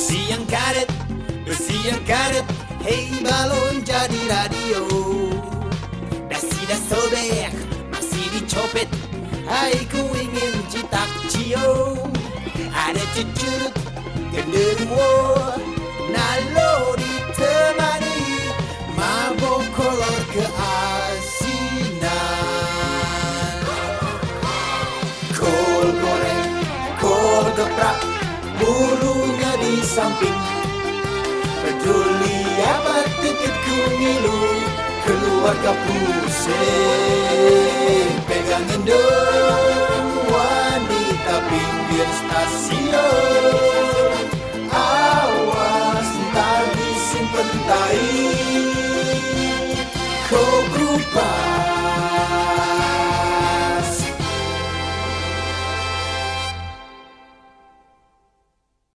Besi yang karet, hey balon jadi radio. Dasi dah sobek, masih dicopet, hai ku ingin citak cium. Ada cucut, genderuwo, nalo ditemani, mabok kolor keasinan. Kol goreng, kol geprak, bulunya di samping. Peduli apa tiketku ngilu, keluarga pusing. Pegangin dong wanita pinggir stasiun, awas ntar disimpen tai.